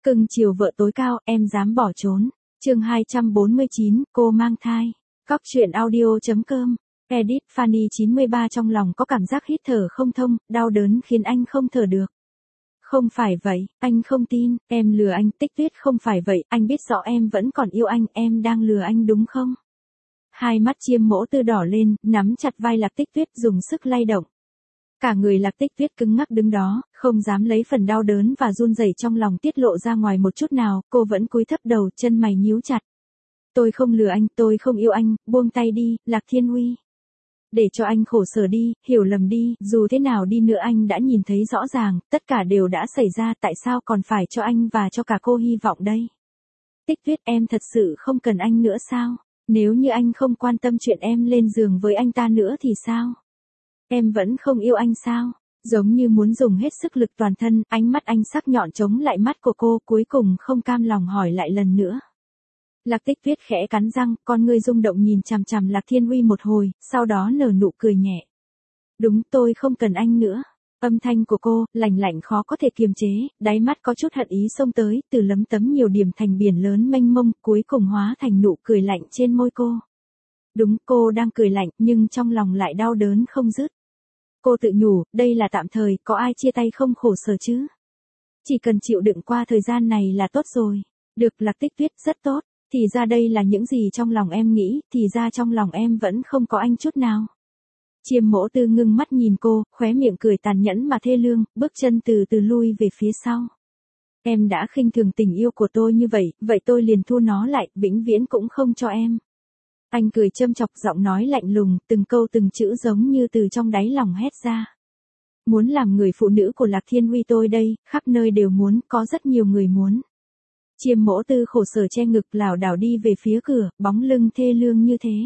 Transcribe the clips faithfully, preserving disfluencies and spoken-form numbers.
Cưng chiều vợ tối cao, em dám bỏ trốn. Chương hai trăm bốn mươi chín, cô mang thai. Cóc truyện audio.com. Edit Fanny chín mươi ba trong lòng có cảm giác hít thở không thông, đau đớn khiến anh không thở được. Không phải vậy, anh không tin, em lừa anh. Tích Tuyết không phải vậy, anh biết rõ em vẫn còn yêu anh, em đang lừa anh đúng không? Hai mắt Chiêm Mỗ Tư đỏ lên, nắm chặt vai Lạc Tích Tuyết dùng sức lay động. Cả người Lạc Tích Tuyết cứng ngắc đứng đó, không dám lấy phần đau đớn và run rẩy trong lòng tiết lộ ra ngoài một chút nào, cô vẫn cúi thấp đầu, chân mày nhíu chặt. Tôi không lừa anh, tôi không yêu anh, buông tay đi, Lạc Thiên Huy. Để cho anh khổ sở đi, hiểu lầm đi, dù thế nào đi nữa anh đã nhìn thấy rõ ràng, tất cả đều đã xảy ra, tại sao còn phải cho anh và cho cả cô hy vọng đây? Tích Tuyết, em thật sự không cần anh nữa sao? Nếu như anh không quan tâm chuyện em lên giường với anh ta nữa thì sao? Em vẫn không yêu anh sao? Giống như muốn dùng hết sức lực toàn thân, ánh mắt anh sắc nhọn chống lại mắt của cô, cuối cùng không cam lòng hỏi lại lần nữa. Lạc Tích Tuyết khẽ cắn răng, con ngươi rung động nhìn chằm chằm Lạc Thiên Huy một hồi, sau đó nở nụ cười nhẹ. Đúng, tôi không cần anh nữa. Âm thanh của cô, lạnh lạnh khó có thể kiềm chế, đáy mắt có chút hận ý xông tới, từ lấm tấm nhiều điểm thành biển lớn mênh mông, cuối cùng hóa thành nụ cười lạnh trên môi cô. Đúng, cô đang cười lạnh, nhưng trong lòng lại đau đớn không dứt. Cô tự nhủ, đây là tạm thời, có ai chia tay không khổ sở chứ? Chỉ cần chịu đựng qua thời gian này là tốt rồi. Được, Lạc Tích Tuyết, rất tốt. Thì ra đây là những gì trong lòng em nghĩ, thì ra trong lòng em vẫn không có anh chút nào. Chiêm Mỗ Tư ngưng mắt nhìn cô, khóe miệng cười tàn nhẫn mà thê lương, bước chân từ từ lui về phía sau. Em đã khinh thường tình yêu của tôi như vậy, vậy tôi liền thu nó lại, vĩnh viễn cũng không cho em. Anh cười châm chọc, giọng nói lạnh lùng, từng câu từng chữ giống như từ trong đáy lòng hét ra. Muốn làm người phụ nữ của Lạc Thiên Huy tôi đây, khắp nơi đều muốn, có rất nhiều người muốn. Chiêm Mỗ Tư khổ sở che ngực lảo đảo đi về phía cửa, bóng lưng thê lương như thế.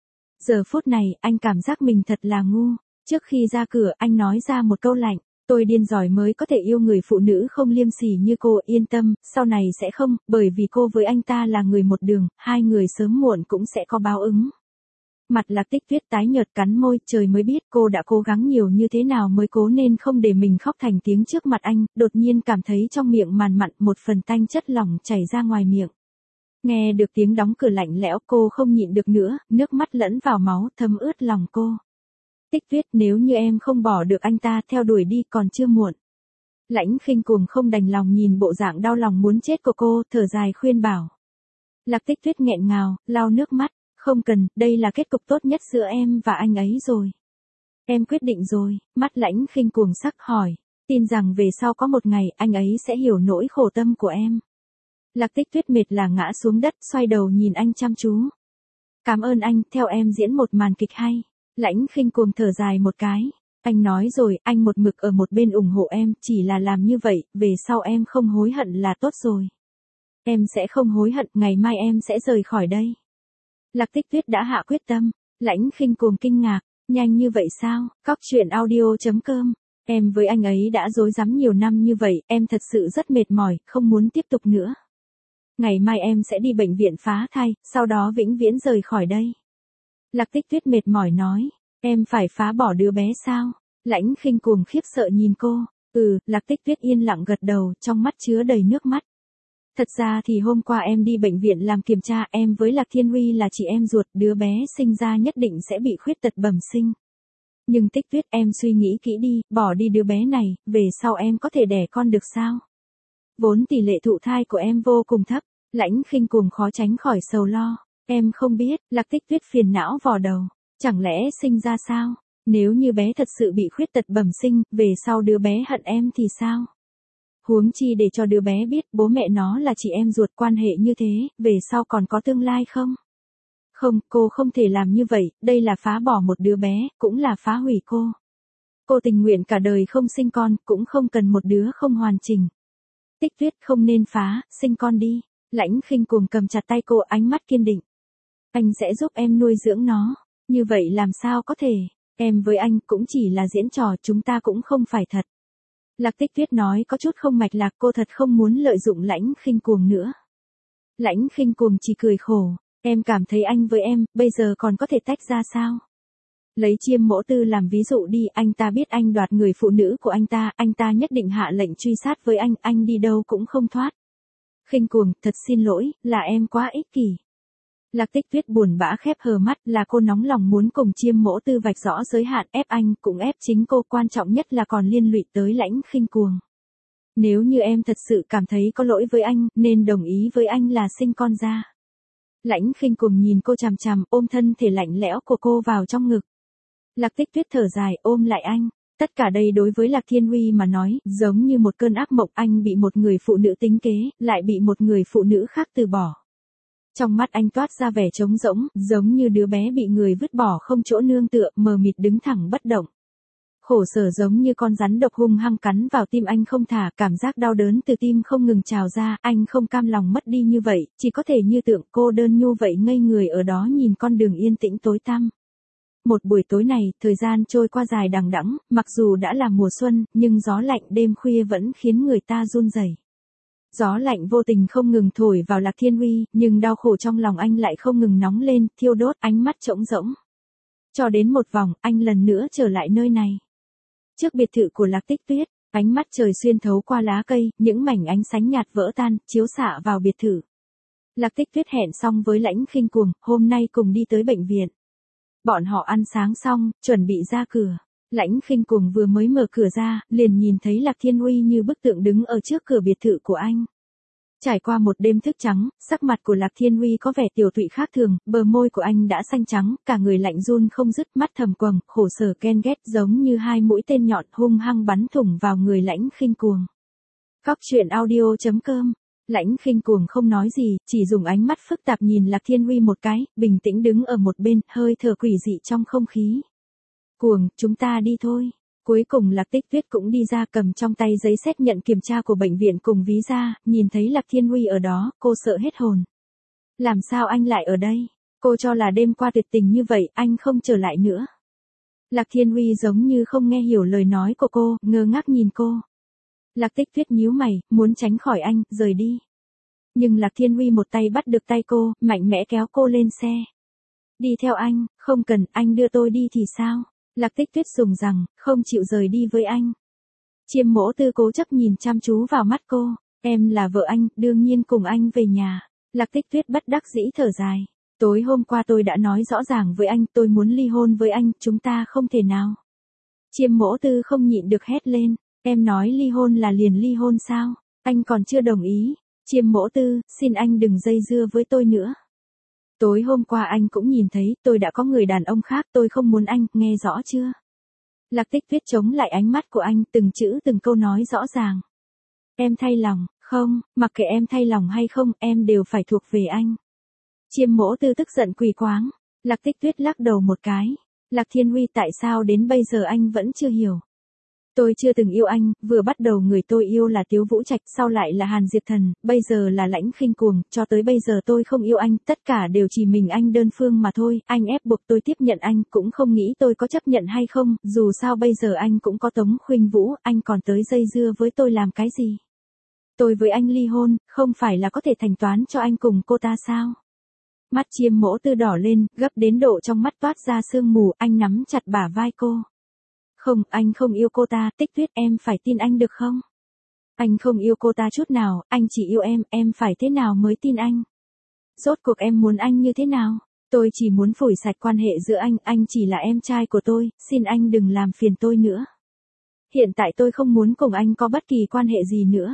Giờ phút này, anh cảm giác mình thật là ngu. Trước khi ra cửa, anh nói ra một câu lạnh. Tôi điên giỏi mới có thể yêu người phụ nữ không liêm sỉ như cô, yên tâm, sau này sẽ không, bởi vì cô với anh ta là người một đường, hai người sớm muộn cũng sẽ có báo ứng. Mặt Lạc Tích Tuyết tái nhợt cắn môi, trời mới biết cô đã cố gắng nhiều như thế nào mới cố nên không để mình khóc thành tiếng trước mặt anh, đột nhiên cảm thấy trong miệng màn mặn một phần tanh chất lỏng chảy ra ngoài miệng. Nghe được tiếng đóng cửa lạnh lẽo, cô không nhịn được nữa, nước mắt lẫn vào máu, thấm ướt lòng cô. Tích Tuyết, nếu như em không bỏ được anh ta, theo đuổi đi, còn chưa muộn. Lãnh Khinh Cuồng không đành lòng nhìn bộ dạng đau lòng muốn chết của cô, thở dài khuyên bảo. Lạc Tích Tuyết nghẹn ngào, lau nước mắt. Không cần, đây là kết cục tốt nhất giữa em và anh ấy rồi. Em quyết định rồi, mắt Lãnh Khinh Cuồng sắc hỏi. Tin rằng về sau có một ngày anh ấy sẽ hiểu nỗi khổ tâm của em. Lạc Tích Tuyết mệt là ngã xuống đất, xoay đầu nhìn anh chăm chú. Cảm ơn anh, theo em diễn một màn kịch hay. Lãnh Khinh Cuồng thở dài một cái. Anh nói rồi, anh một mực ở một bên ủng hộ em, chỉ là làm như vậy, về sau em không hối hận là tốt rồi. Em sẽ không hối hận, ngày mai em sẽ rời khỏi đây. Lạc Tích Tuyết đã hạ quyết tâm. Lãnh Khinh Cuồng kinh ngạc, nhanh như vậy sao? Cóc truyện audio.com. Em với anh ấy đã dối rắm nhiều năm như vậy, em thật sự rất mệt mỏi, không muốn tiếp tục nữa. Ngày mai em sẽ đi bệnh viện phá thai, sau đó vĩnh viễn rời khỏi đây. Lạc Tích Tuyết mệt mỏi nói, em phải phá bỏ đứa bé sao? Lãnh Khinh Cuồng khiếp sợ nhìn cô. Ừ, Lạc Tích Tuyết yên lặng gật đầu, trong mắt chứa đầy nước mắt. Thật ra thì hôm qua em đi bệnh viện làm kiểm tra, em với Lạc Thiên Huy là chị em ruột, đứa bé sinh ra nhất định sẽ bị khuyết tật bẩm sinh. Nhưng Tích Tuyết, em suy nghĩ kỹ đi, bỏ đi đứa bé này, về sau em có thể đẻ con được sao? Vốn tỷ lệ thụ thai của em vô cùng thấp. Lãnh Khinh Cuồng khó tránh khỏi sầu lo. Em không biết, Lạc Tích Tuyết phiền não vò đầu. Chẳng lẽ sinh ra sao? Nếu như bé thật sự bị khuyết tật bẩm sinh, về sau đứa bé hận em thì sao? Huống chi để cho đứa bé biết bố mẹ nó là chị em ruột, quan hệ như thế, về sau còn có tương lai không? Không, cô không thể làm như vậy, đây là phá bỏ một đứa bé, cũng là phá hủy cô. Cô tình nguyện cả đời không sinh con, cũng không cần một đứa không hoàn chỉnh. Tích Tuyết, không nên phá, sinh con đi. Lãnh Khinh Cuồng cầm chặt tay cô, ánh mắt kiên định. Anh sẽ giúp em nuôi dưỡng nó. Như vậy làm sao có thể? Em với anh cũng chỉ là diễn trò, chúng ta cũng không phải thật. Lạc Tích Tuyết nói có chút không mạch lạc, cô thật không muốn lợi dụng Lãnh Khinh Cuồng nữa. Lãnh Khinh Cuồng chỉ cười khổ. Em cảm thấy anh với em, bây giờ còn có thể tách ra sao? Lấy Chiêm Mỗ Tư làm ví dụ đi, anh ta biết anh đoạt người phụ nữ của anh ta, anh ta nhất định hạ lệnh truy sát với anh, anh đi đâu cũng không thoát. Khinh cuồng, thật xin lỗi, là em quá ích kỷ. Lạc Tích Tuyết buồn bã khép hờ mắt, là cô nóng lòng muốn cùng Chiêm Mỗ Tư vạch rõ giới hạn, ép anh, cũng ép chính cô, quan trọng nhất là còn liên lụy tới Lãnh Khinh Cuồng. Nếu như em thật sự cảm thấy có lỗi với anh, nên đồng ý với anh là sinh con ra. Lãnh Khinh Cuồng nhìn cô chằm chằm, ôm thân thể lạnh lẽo của cô vào trong ngực. Lạc Tích Tuyết thở dài, ôm lại anh. Tất cả đây đối với Lạc Thiên Huy mà nói, giống như một cơn ác mộng, anh bị một người phụ nữ tính kế, lại bị một người phụ nữ khác từ bỏ. Trong mắt anh toát ra vẻ trống rỗng, giống như đứa bé bị người vứt bỏ không chỗ nương tựa, mờ mịt đứng thẳng bất động. Khổ sở giống như con rắn độc hung hăng cắn vào tim anh không thả, cảm giác đau đớn từ tim không ngừng trào ra, anh không cam lòng mất đi như vậy, chỉ có thể như tượng cô đơn nhu vậy ngây người ở đó nhìn con đường yên tĩnh tối tăm. Một buổi tối này, thời gian trôi qua dài đằng đẵng, mặc dù đã là mùa xuân, nhưng gió lạnh đêm khuya vẫn khiến người ta run rẩy. Gió lạnh vô tình không ngừng thổi vào Lạc Thiên Huy, nhưng đau khổ trong lòng anh lại không ngừng nóng lên, thiêu đốt, ánh mắt trống rỗng. Cho đến một vòng, anh lần nữa trở lại nơi này. Trước biệt thự của Lạc Tích Tuyết, ánh mắt trời xuyên thấu qua lá cây, những mảnh ánh sáng nhạt vỡ tan, chiếu xạ vào biệt thự. Lạc Tích Tuyết hẹn xong với Lãnh Khinh Cuồng, hôm nay cùng đi tới bệnh viện. Bọn họ ăn sáng xong, chuẩn bị ra cửa. Lãnh Khinh Cuồng vừa mới mở cửa ra, liền nhìn thấy Lạc Thiên Huy như bức tượng đứng ở trước cửa biệt thự của anh. Trải qua một đêm thức trắng, sắc mặt của Lạc Thiên Huy có vẻ tiều tụy khác thường, bờ môi của anh đã xanh trắng, cả người lạnh run không dứt, mắt thầm quầng, khổ sở ghen ghét giống như hai mũi tên nhọn hung hăng bắn thủng vào người Lãnh Khinh Cuồng. Cóc truyện audio chấm com. Lãnh Khinh Cuồng không nói gì, chỉ dùng ánh mắt phức tạp nhìn Lạc Thiên Huy một cái, bình tĩnh đứng ở một bên, hơi thở quỷ dị trong không khí. Cuồng, chúng ta đi thôi. Cuối cùng Lạc Tích Tuyết cũng đi ra, cầm trong tay giấy xét nhận kiểm tra của bệnh viện cùng ví da, nhìn thấy Lạc Thiên Huy ở đó, cô sợ hết hồn. Làm sao anh lại ở đây? Cô cho là đêm qua tuyệt tình như vậy, anh không trở lại nữa. Lạc Thiên Huy giống như không nghe hiểu lời nói của cô, ngơ ngác nhìn cô. Lạc Tích Tuyết nhíu mày, muốn tránh khỏi anh, rời đi. Nhưng Lạc Thiên Huy một tay bắt được tay cô, mạnh mẽ kéo cô lên xe. Đi theo anh, không cần, anh đưa tôi đi thì sao? Lạc Tích Tuyết dùng rằng, không chịu rời đi với anh. Chiêm Mỗ Tư cố chấp nhìn chăm chú vào mắt cô, em là vợ anh, đương nhiên cùng anh về nhà. Lạc Tích Tuyết bất đắc dĩ thở dài. Tối hôm qua tôi đã nói rõ ràng với anh, tôi muốn ly hôn với anh, chúng ta không thể nào. Chiêm Mỗ Tư không nhịn được hét lên, em nói ly hôn là liền ly hôn sao? Anh còn chưa đồng ý. Chiêm Mỗ Tư, xin anh đừng dây dưa với tôi nữa. Tối hôm qua anh cũng nhìn thấy, tôi đã có người đàn ông khác, tôi không muốn anh, nghe rõ chưa? Lạc Tích Tuyết chống lại ánh mắt của anh, từng chữ từng câu nói rõ ràng. Em thay lòng, không, mặc kệ em thay lòng hay không, em đều phải thuộc về anh. Chiêm Mỗ Tư tức giận quỳ quáng. Lạc Tích Tuyết lắc đầu một cái. Lạc Thiên Huy, tại sao đến bây giờ anh vẫn chưa hiểu? Tôi chưa từng yêu anh, vừa bắt đầu người tôi yêu là Tiếu Vũ Trạch, sau lại là Hàn Diệp Thần, bây giờ là Lãnh Khinh Cuồng, cho tới bây giờ tôi không yêu anh, tất cả đều chỉ mình anh đơn phương mà thôi, anh ép buộc tôi tiếp nhận anh, cũng không nghĩ tôi có chấp nhận hay không, dù sao bây giờ anh cũng có Tống Khuynh Vũ, anh còn tới dây dưa với tôi làm cái gì? Tôi với anh ly hôn, không phải là có thể thanh toán cho anh cùng cô ta sao? Mắt Chiêm Mỗ Tư đỏ lên, gấp đến độ trong mắt toát ra sương mù, anh nắm chặt bả vai cô. Không, anh không yêu cô ta, Tích Tuyết, em phải tin anh được không? Anh không yêu cô ta chút nào, anh chỉ yêu em, em phải thế nào mới tin anh? Rốt cuộc em muốn anh như thế nào? Tôi chỉ muốn phủi sạch quan hệ giữa anh, anh chỉ là em trai của tôi, xin anh đừng làm phiền tôi nữa. Hiện tại tôi không muốn cùng anh có bất kỳ quan hệ gì nữa.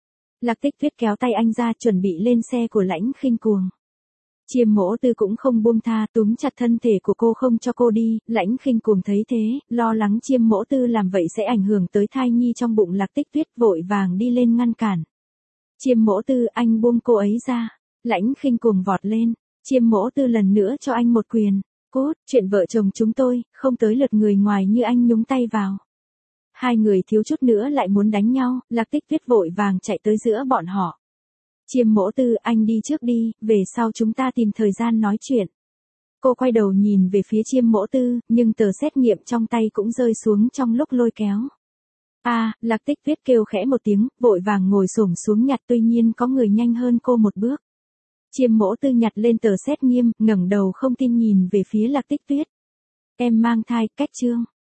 Lạc Tích Tuyết kéo tay anh ra, chuẩn bị lên xe của Lãnh Khinh Cuồng. Chiêm Mỗ Tư cũng không buông tha, túm chặt thân thể của cô không cho cô đi, Lãnh Khinh Cuồng thấy thế, lo lắng Chiêm Mỗ Tư làm vậy sẽ ảnh hưởng tới thai nhi trong bụng Lạc Tích Tuyết, vội vàng đi lên ngăn cản. Chiêm Mỗ Tư, anh buông cô ấy ra. Lãnh Khinh Cuồng vọt lên, Chiêm Mỗ Tư lần nữa cho anh một quyền. Cút, chuyện vợ chồng chúng tôi, không tới lượt người ngoài như anh nhúng tay vào. Hai người thiếu chút nữa lại muốn đánh nhau, Lạc Tích Tuyết vội vàng chạy tới giữa bọn họ. Chiêm Mỗ Tư, anh đi trước đi, về sau chúng ta tìm thời gian nói chuyện. Cô quay đầu nhìn về phía Chiêm Mỗ Tư, nhưng tờ xét nghiệm trong tay cũng rơi xuống trong lúc lôi kéo. A, à, Lạc Tích Tuyết kêu khẽ một tiếng, vội vàng ngồi xổm xuống nhặt, tuy nhiên có người nhanh hơn cô một bước. Chiêm Mỗ Tư nhặt lên tờ xét nghiệm, ngẩng đầu không tin nhìn về phía Lạc Tích Tuyết. Em mang thai, cách chương.